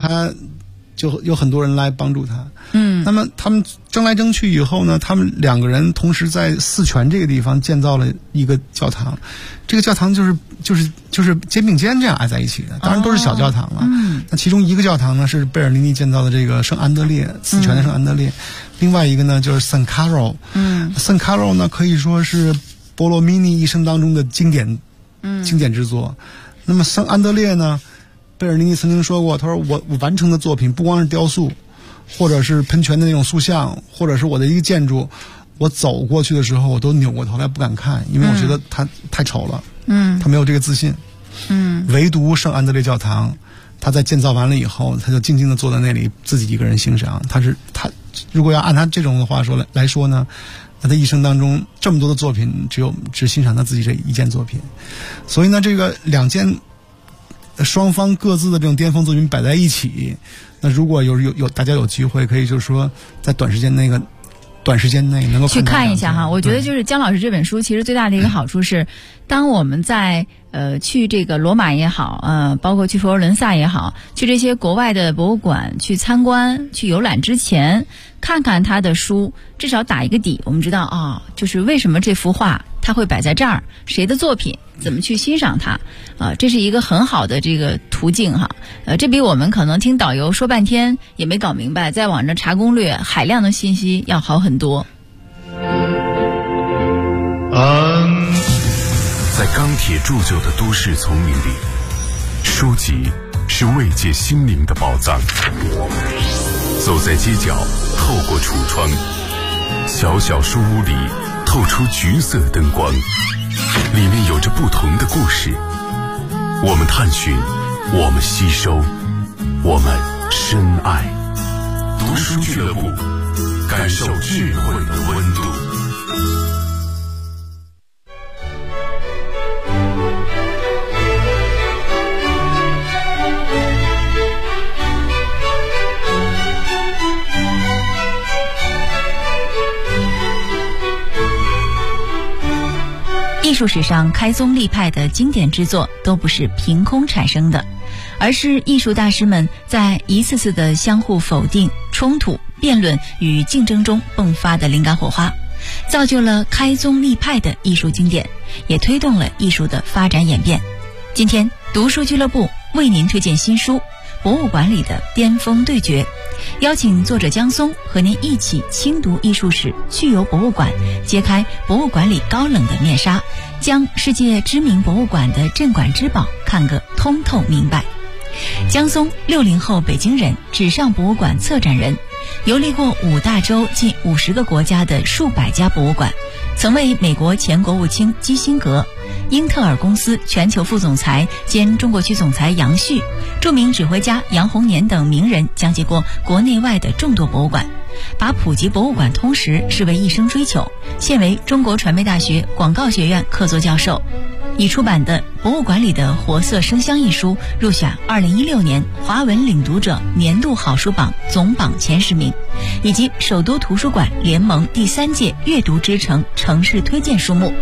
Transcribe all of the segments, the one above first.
他就有很多人来帮助他。那么他们争来争去以后呢，他们2个人同时在四泉这个地方建造了一个教堂。这个教堂就是肩并肩这样挨在一起的，当然都是小教堂了。那其中一个教堂呢是贝尔尼尼建造的这个圣安德烈，四泉的圣安德烈。另外一个呢就是圣卡罗。圣卡罗呢可以说是波罗米尼一生当中的经典之作。那么圣安德烈呢，贝尔尼尼曾经说过，他说我完成的作品不光是雕塑，或者是喷泉的那种塑像，或者是我的一个建筑，我走过去的时候我都扭过头来不敢看，因为我觉得它太丑了。他没有这个自信。唯独圣安德烈教堂，他在建造完了以后，他就静静地坐在那里，自己一个人欣赏。他如果要按他这种的话来说呢，他的一生当中这么多的作品，只欣赏他自己这一件作品。所以呢，这个2件双方各自的这种巅峰作品摆在一起，那如果有大家有机会，可以就是说在短时间内能够去看一下哈。我觉得就是姜老师这本书其实最大的一个好处是，当我们在去这个罗马也好，包括去佛罗伦萨也好，去这些国外的博物馆去参观去游览之前，看看他的书，至少打一个底，我们知道就是为什么这幅画它会摆在这儿，谁的作品，怎么去欣赏它，这是一个很好的这个途径哈。这比我们可能听导游说半天也没搞明白，在网上查攻略海量的信息要好很多。 在钢铁铸就的都市丛林里，书籍是慰藉心灵的宝藏。走在街角，透过橱窗，小小书屋里透出橘色灯光，里面有着不同的故事。我们探寻，我们吸收，我们深爱。读书俱乐部，感受智慧的温度。 艺术史上开宗立派的经典之作都不是凭空产生的，而是艺术大师们在一次次的相互否定、冲突、辩论与竞争中迸发的灵感火花，造就了开宗立派的艺术经典，也推动了艺术的发展演变。今天读书俱乐部为您推荐新书《博物馆里的巅峰对决》，邀请作者江松和您一起轻读艺术史，去游博物馆，揭开博物馆里高冷的面纱，将世界知名博物馆的镇馆之宝看个通透明白。江松60后北京人，纸上博物馆策展人，游历过5大洲近50个国家的数百家博物馆，曾为美国前国务卿基辛格、英特尔公司全球副总裁兼中国区总裁杨旭、著名指挥家杨洪年等名人讲解过国内外的众多博物馆，把普及博物馆通识视为一生追求，现为中国传媒大学广告学院客座教授。已出版的《博物馆里的活色生香》一书入选2016年华文领读者年度好书榜总榜前10名，以及首都图书馆联盟第3届阅读之城城市推荐书目。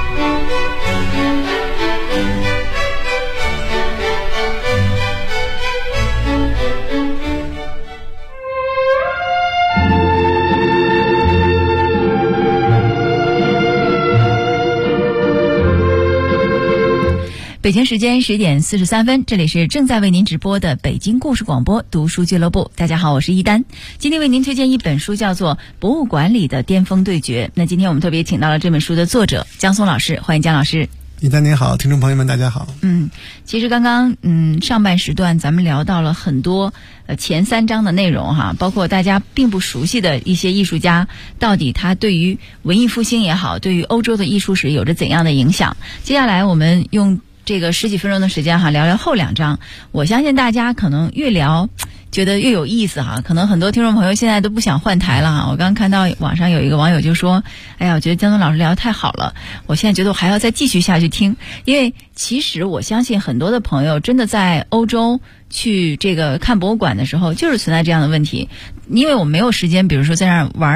北京时间10点43分，这里是正在为您直播的北京故事广播读书俱乐部。大家好，我是一丹。今天为您推荐一本书，叫做《博物馆里的巅峰对决》。那今天我们特别请到了这本书的作者江松老师，欢迎江老师。 一丹您好，听众朋友们大家好。 其实刚刚上半时段咱们聊到了很多前3章的内容哈，包括大家并不熟悉的一些艺术家，到底他对于文艺复兴也好，对于欧洲的艺术史有着怎样的影响。接下来我们用这个10几分钟的时间哈，聊聊后2章。我相信大家可能越聊觉得越有意思哈，可能很多听众朋友现在都不想换台了哈。我刚刚看到网上有一个网友就说，哎呀，我觉得江松老师聊得太好了，我现在觉得我还要再继续下去听。因为其实我相信很多的朋友真的在欧洲去这个看博物馆的时候，就是存在这样的问题，因为我没有时间比如说在那儿玩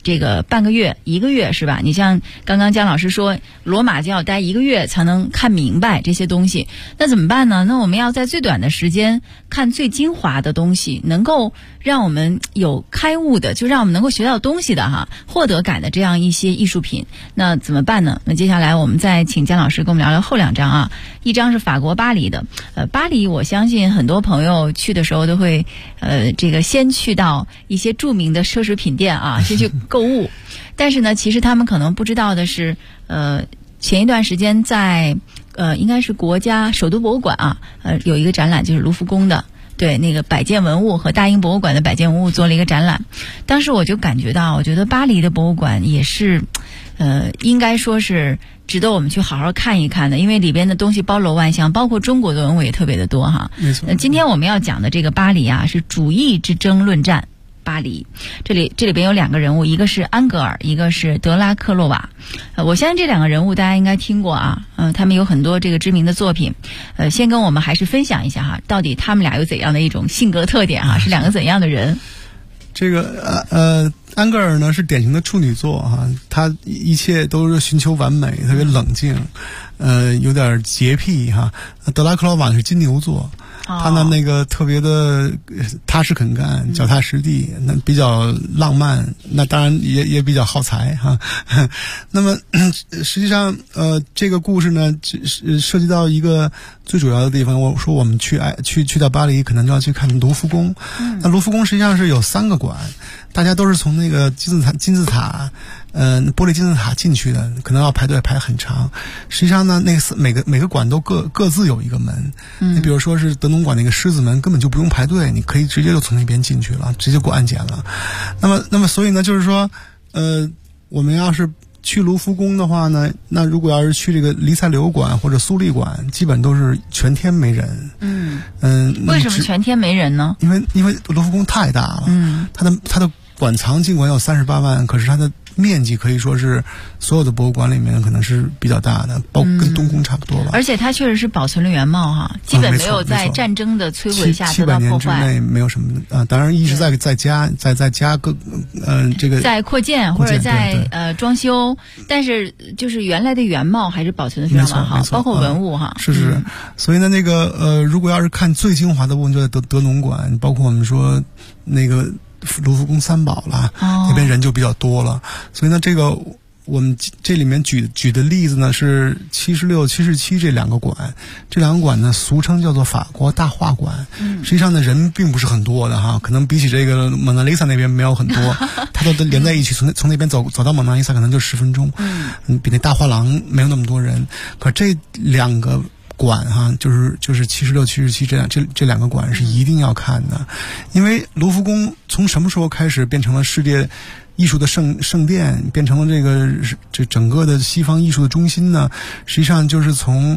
这个半个月、1个月是吧？你像刚刚姜老师说，罗马就要待1个月才能看明白这些东西，那怎么办呢？那我们要在最短的时间看最精华的东西，能够让我们有开悟的，就让我们能够学到东西的哈，获得感的这样一些艺术品，那怎么办呢？那接下来我们再请姜老师跟我们聊聊后2张啊。一张是法国巴黎的，巴黎我相信很多朋友去的时候都会这个先去到一些著名的奢侈品店啊，先去购物。但是呢，其实他们可能不知道的是，前一段时间在应该是国家首都博物馆啊，有一个展览，就是卢浮宫的，对，那个百件文物和大英博物馆的百件文物做了一个展览。当时我就感觉到，我觉得巴黎的博物馆也是应该说是值得我们去好好看一看的，因为里边的东西包罗万象，包括中国的文物也特别的多哈。 没错。 今天我们要讲的这个巴黎啊，是主义之争论战。巴黎，这里边有2个人物，一个是安格尔，一个是德拉克洛瓦。我相信这2个人物大家应该听过啊，他们有很多这个知名的作品。先跟我们还是分享一下哈，到底他们俩有怎样的一种性格特点哈，是2个怎样的人？ 这个安格尔呢是典型的处女座哈，他一切都是寻求完美，特别冷静，有点洁癖哈。德拉克洛瓦是金牛座。他呢，那个特别的踏实肯干，脚踏实地，那比较浪漫，那当然也比较耗财哈。那么实际上，这个故事呢，涉及到一个最主要的地方。我说我们去到巴黎，可能就要去看卢浮宫。那卢浮宫实际上是有3个馆，大家都是从那个金字塔。玻璃金字塔进去的，可能要排队排很长。实际上呢，那个每个馆都各自有一个门。你比如说是德农馆那个狮子门，根本就不用排队，你可以直接就从那边进去了，直接过安检了。那么所以呢，就是说，我们要是去卢浮宫的话呢，那如果要是去这个黎塞留馆或者苏黎馆，基本都是全天没人。 为什么全天没人呢？因为卢浮宫太大了。它的馆藏尽管有38万，可是它的面积可以说是所有的博物馆里面可能是比较大的，跟东宫差不多吧。 而且它确实是保存了原貌哈，基本没有在战争的摧毁下得到破坏。700年之内没有什么当然一直在加各这个在扩建或者在装修，但是就是原来的原貌还是保存的非常完好，包括文物哈。 是。所以呢，那个如果要是看最精华的部分，就在德农馆，包括我们说那个卢浮宫3宝了，那边人就比较多了。所以呢，这个我们这里面举的例子呢是76、77这2个馆，这2个馆呢俗称叫做法国大画馆。实际上呢人并不是很多的哈，可能比起这个蒙娜丽莎那边没有很多，它都连在一起，从那边走到蒙娜丽莎可能就10分钟，比那大画廊没有那么多人。可这2个馆哈，就是76、77这2个馆是一定要看的，因为卢浮宫从什么时候开始变成了世界艺术的圣殿，变成了这整个的西方艺术的中心呢？实际上就是从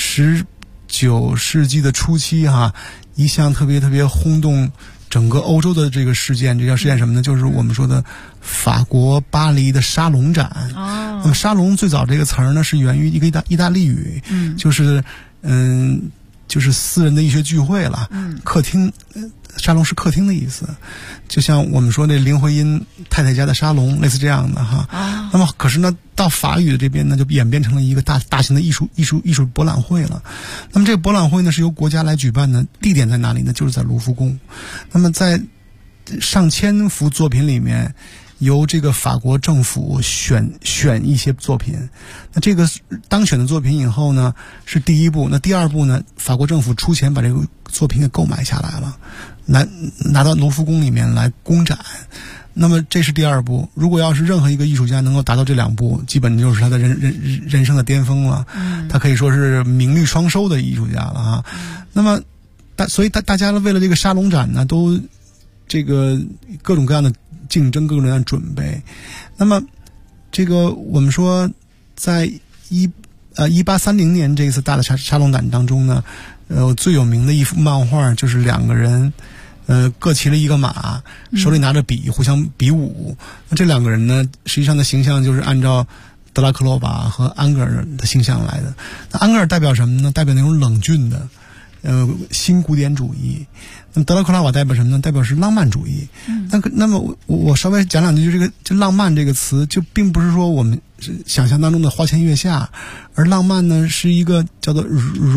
19世纪的初期哈，一项特别轰动整个欧洲的这个事件，这叫事件什么呢？就是我们说的法国巴黎的沙龙展。那么沙龙最早这个词儿呢是源于一个意大利语，就是私人的医学聚会了。客厅，沙龙是客厅的意思，就像我们说那林徽因太太家的沙龙，类似这样的哈。那么可是呢，到法语的这边呢，就演变成了一个大型的艺术博览会了。那么这个博览会呢是由国家来举办的，地点在哪里呢？就是在卢浮宫。那么在上千幅作品里面，由这个法国政府选一些作品，那这个当选的作品以后呢，是第一步。那第2步呢，法国政府出钱把这个作品给购买下来了，拿到卢浮宫里面来公展。那么这是第2步。如果要是任何一个艺术家能够达到这2步，基本就是他的人生的巅峰了。他可以说是名利双收的艺术家了啊。那么所以大家为了这个沙龙展呢，都这个各种各样的竞争，各种各样的准备。那么这个我们说在1830年这一次大的沙龙展当中呢，最有名的一幅漫画就是2个人各骑了一个马，手里拿着笔，互相比武。那这2个人呢，实际上的形象就是按照德拉克洛瓦和安格尔的形象来的。那安格尔代表什么呢？代表那种冷峻的新古典主义。 那么德拉库拉瓦代表什么呢？代表是浪漫主义。那么我稍微讲两句，就浪漫这个词，就并不是说我们想象当中的花前月下，而浪漫呢是一个叫做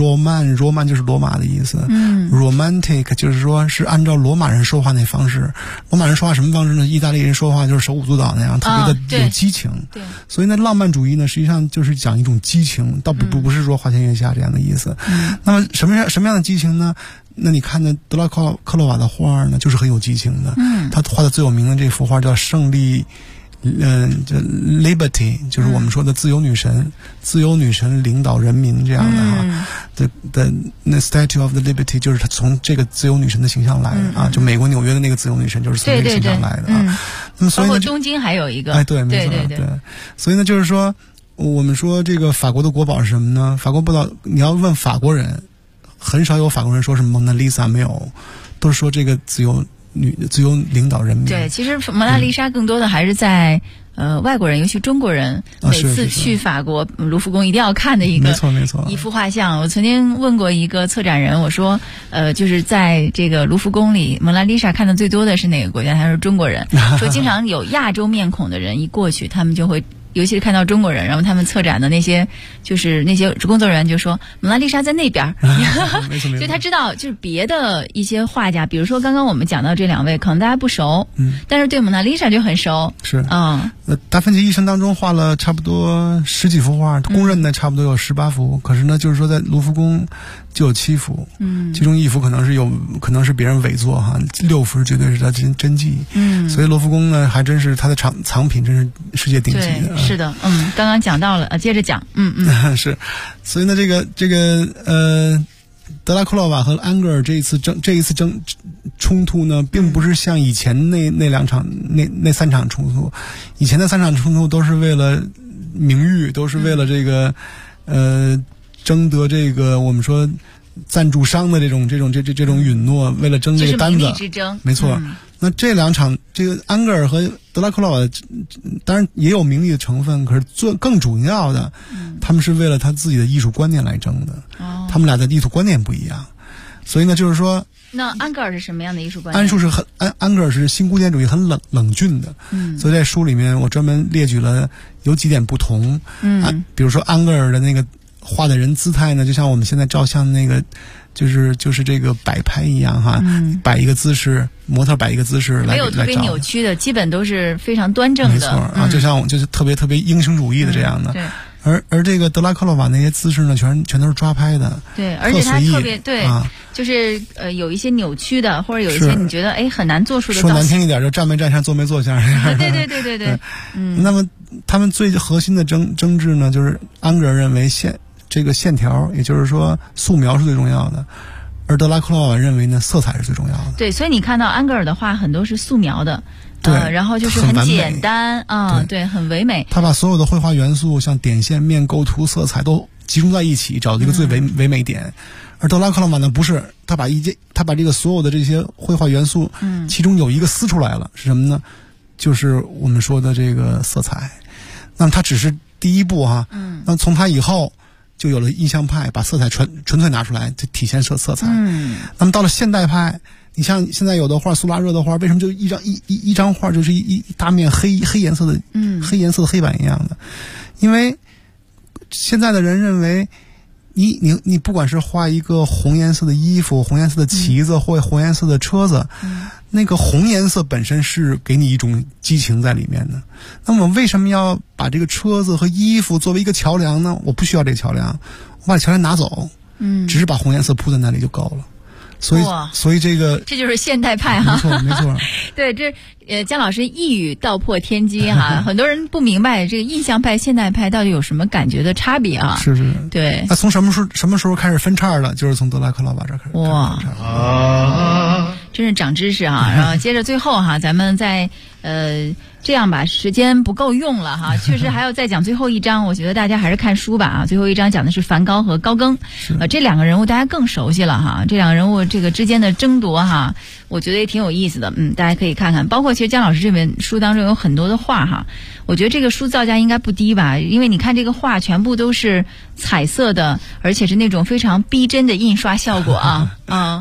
roman 就是罗马的意思。romantic 就是说是按照罗马人说话那方式。罗马人说话什么方式呢？意大利人说话就是手舞足蹈那样，特别的有激情。 对， 所以呢，浪漫主义呢实际上就是讲一种激情，倒不是说花前月下这样的意思。那么什么样的激情呢？那你看呢，德拉克洛瓦的画呢，就是很有激情的。他画的最有名的这幅画叫《胜利》，叫 Liberty， 就是我们说的自由女神领导人民这样的哈。那 Statue of the Liberty 就是他从这个自由女神的形象来的啊，就美国纽约的那个自由女神就是从这个形象来的啊。那么所以包括东京还有一个， 对，没错，对。所以呢，就是说，我们说这个法国的国宝是什么呢？法国国宝，你要问法国人。很少有法国人说是蒙娜丽莎，没有，都是说这个自由领导人民。 对，其实蒙娜丽莎更多的还是在外国人，尤其中国人，每次去法国卢浮宫一定要看的一个没错一幅画像。我曾经问过一个策展人，我说就是在这个卢浮宫里，蒙娜丽莎看的最多的是哪个国家？他说中国人，说经常有亚洲面孔的人一过去，他们就会。尤其是看到中国人，然后他们策展的那些工作人员就说蒙娜丽莎在那边，所以他知道就是别的一些画家，比如说刚刚我们讲到这两位，可能大家不熟，但是对蒙娜丽莎就很熟。 是达芬奇一生当中画了差不多10几幅画，公认的差不多有18幅，可是呢，就是说在卢浮宫就有7幅，其中1幅可能是别人伪作哈，6幅是绝对是他真迹，所以卢浮宫呢还真是他的藏品真是世界顶级的。 是的，刚刚讲到了，接着讲， 是，所以呢，这个德拉库洛瓦和安格尔这一次冲突呢，并不是像以前那3场冲突，以前的3场冲突都是为了名誉，都是为了这个争得这个我们说赞助商的这种允诺，为了争这个单子， 这是名利之争， 没错。那这2场，这个安格尔和德拉库洛瓦，当然也有名利的成分，可是更主要的，他们是为了他自己的艺术观念来争的。他们俩的艺术观念不一样，所以呢，就是说， 那安格尔是什么样的艺术观念？ 安格尔是新古典主义很冷峻的，所以在书里面我专门列举了有几点不同。比如说安格尔的那个画的人姿态呢，就像我们现在照相那个。就是这个摆拍一样哈，摆一个姿势，模特摆一个姿势来， 没有特别扭曲的，基本都是非常端正的。 没错啊，就像就是特别英雄主义的这样的。 对。 而这个德拉克洛瓦那些姿势呢，全都是抓拍的。对， 而且他特别对，就是有一些扭曲的，或者有一些你觉得很难做出的。 说难听一点，就站没站相，坐没坐相。 对。 那么他们最核心的争执呢，就是安格尔认为这个线条，也就是说素描是最重要的，而德拉克洛瓦认为呢，色彩是最重要的。 对，所以你看到安格尔的画很多是素描的，然后就是很简单啊，对，很唯美。他把所有的绘画元素，像点线、面、构图、色彩都集中在一起，找一个最唯美点。而德拉克洛瓦呢，不是，他把这个所有的这些绘画元素，其中有一个撕出来了，是什么呢？就是我们说的这个色彩。那么他只是第一步哈，那从他以后。就有了印象派，把色彩纯粹拿出来，就体现色彩。那么到了现代派，你像现在有的画，苏拉热的画，为什么就一张画就是一大面黑颜色的，黑颜色的黑板一样的？因为现在的人认为，你不管是画一个红颜色的衣服、红颜色的旗子或红颜色的车子，那个红颜色本身是给你一种激情在里面的。那么为什么要把这个车子和衣服作为一个桥梁呢？我不需要这个桥梁，我把桥梁拿走，只是把红颜色铺在那里就够了。所以这就是现代派哈， 没错。 对，这姜老师一语道破天机哈，很多人不明白这个印象派、现代派到底有什么感觉的差别啊？ 是， 对。 那从什么时候开始分叉了？就是从德拉克洛瓦这儿开始。 哇，真是长知识哈！然后接着最后哈，咱们再这样吧，时间不够用了哈，确实还要再讲最后一章。我觉得大家还是看书吧啊。最后一章讲的是梵高和高更，这2个人物大家更熟悉了哈。这2个人物这个之间的争夺哈，我觉得也挺有意思的。大家可以看看。包括其实姜老师这本书当中有很多的画哈，我觉得这个书造价应该不低吧，因为你看这个画全部都是彩色的，而且是那种非常逼真的印刷效果啊。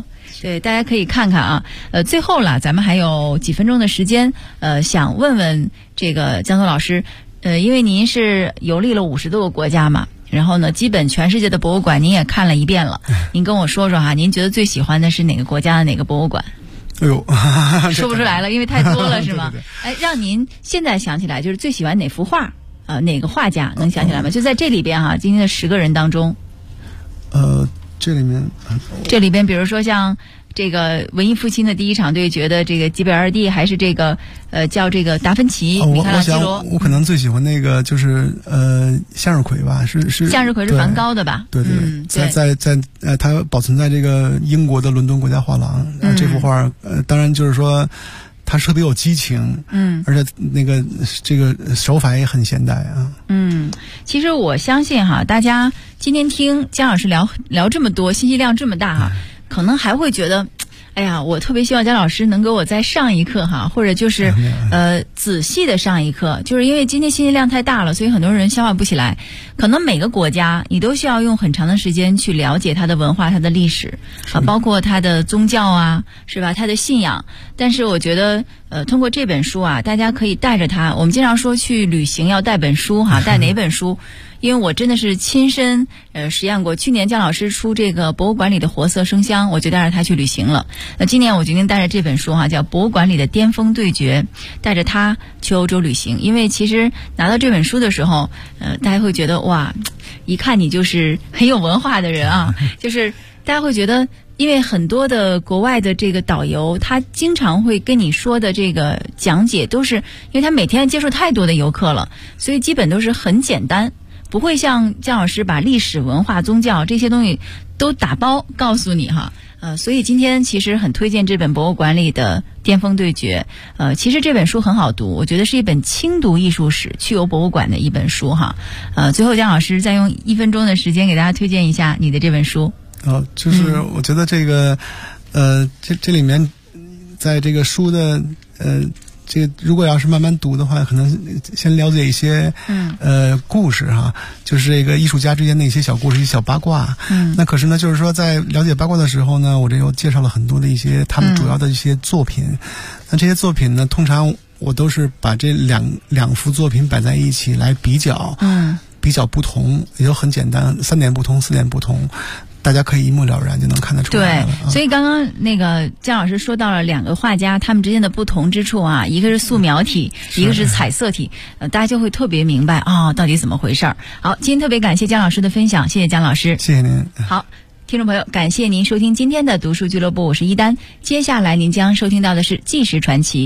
对，大家可以看看啊。最后了，咱们还有几分钟的时间，想问问这个江总老师，因为您是游历了50多个国家嘛，然后呢，基本全世界的博物馆您也看了一遍了，您跟我说说哈，您觉得最喜欢的是哪个国家的哪个博物馆？ 哎呦， 说不出来了，因为太多了，是吗？ 对对对。 哎，让您现在想起来，就是最喜欢哪幅画？哪个画家能想起来吗？就在这里边哈，今天的10个人当中， 这里面， 比如说像这个文艺复兴的第一场对决的这个吉贝尔蒂，还是这个叫这个达芬奇、米开朗基罗。 我可能最喜欢那个就是向日葵吧，是向日葵是梵高的吧？ 对，在它保存在这个英国的伦敦国家画廊。这幅画当然就是说它特别有激情，而且这个手法也很现代啊。 其实我相信哈，大家今天听姜老师聊这么多，信息量这么大哈，可能还会觉得，哎呀，我特别希望姜老师能给我再上一课哈，或者就是仔细的上一课，就是因为今天信息量太大了，所以很多人消化不起来。可能每个国家你都需要用很长的时间去了解它的文化、它的历史啊，包括它的宗教啊，是吧？它的信仰。但是我觉得通过这本书啊，大家可以带着它。我们经常说去旅行要带本书哈，带哪本书？因为我真的是亲身实验过。去年姜老师出这个博物馆里的活色生香，我就带着他去旅行了。那今年我决定带着这本书哈，叫《博物馆里的巅峰对决》，带着他去欧洲旅行。因为其实拿到这本书的时候，大家会觉得哇，一看你就是很有文化的人啊，就是大家会觉得。因为很多的国外的这个导游，他经常会跟你说的这个讲解都是，因为他每天接触太多的游客了，所以基本都是很简单，不会像姜老师把历史文化宗教这些东西都打包告诉你哈。所以今天其实很推荐这本博物馆里的巅峰对决。其实这本书很好读，我觉得是一本轻读艺术史去游博物馆的一本书哈。最后姜老师再用1分钟的时间给大家推荐一下你的这本书。 就是我觉得这个这里面在这个书的这个如果要是慢慢读的话，可能先了解一些故事哈，就是这个艺术家之间的一些小故事、一些小八卦。那可是呢，就是说在了解八卦的时候呢，我这又介绍了很多的一些他们主要的一些作品。那这些作品呢，通常我都是把这两幅作品摆在一起来比较，比较不同，也就很简单，3点不同，4点不同。大家可以一目了然就能看得出来了。 对，所以刚刚那个姜老师说到了2个画家他们之间的不同之处啊，一个是素描体，一个是彩色体，大家就会特别明白到底怎么回事儿。好，今天特别感谢姜老师的分享，谢谢姜老师。 谢谢您。 好，听众朋友，感谢您收听今天的读书俱乐部，我是一丹。接下来您将收听到的是纪实传奇。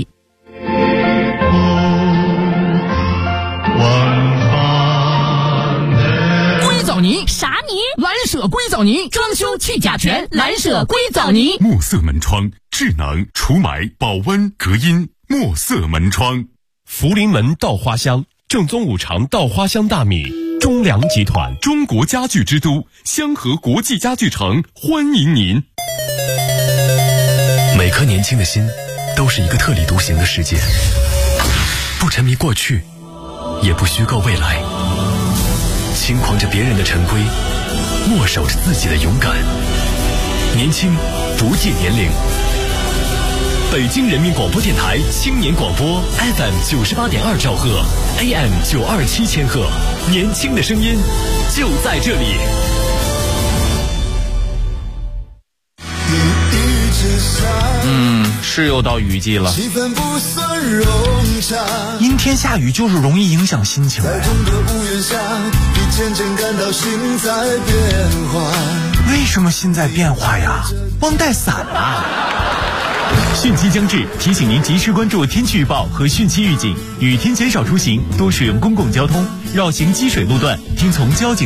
藻泥啥泥？蓝舍硅藻泥，装修去甲醛，蓝舍硅藻泥。 墨色门窗，智能除霾、保温、隔音。墨色门窗， 福临门稻花香，正宗五常稻花香大米。中粮集团， 中国家具之都，香河国际家具城欢迎您。 每颗年轻的心，都是一个特立独行的世界，不沉迷过去，也不虚构未来。轻狂着别人的陈规，默守着自己的勇敢。年轻不计年龄。北京人民广播电台青年广播 FM 98.2兆赫 AM 927千赫，年轻的声音就在这里。 是又到雨季了， 气氛不算融洽， 阴天下雨就是容易影响心情。 在痛的屋檐下，你渐渐感到心在变化。 为什么心在变化呀？忘带伞啊！ 汛期将至，提醒您及时关注天气预报和汛期预警，雨天减少出行，多使用公共交通，绕行积水路段，听从交警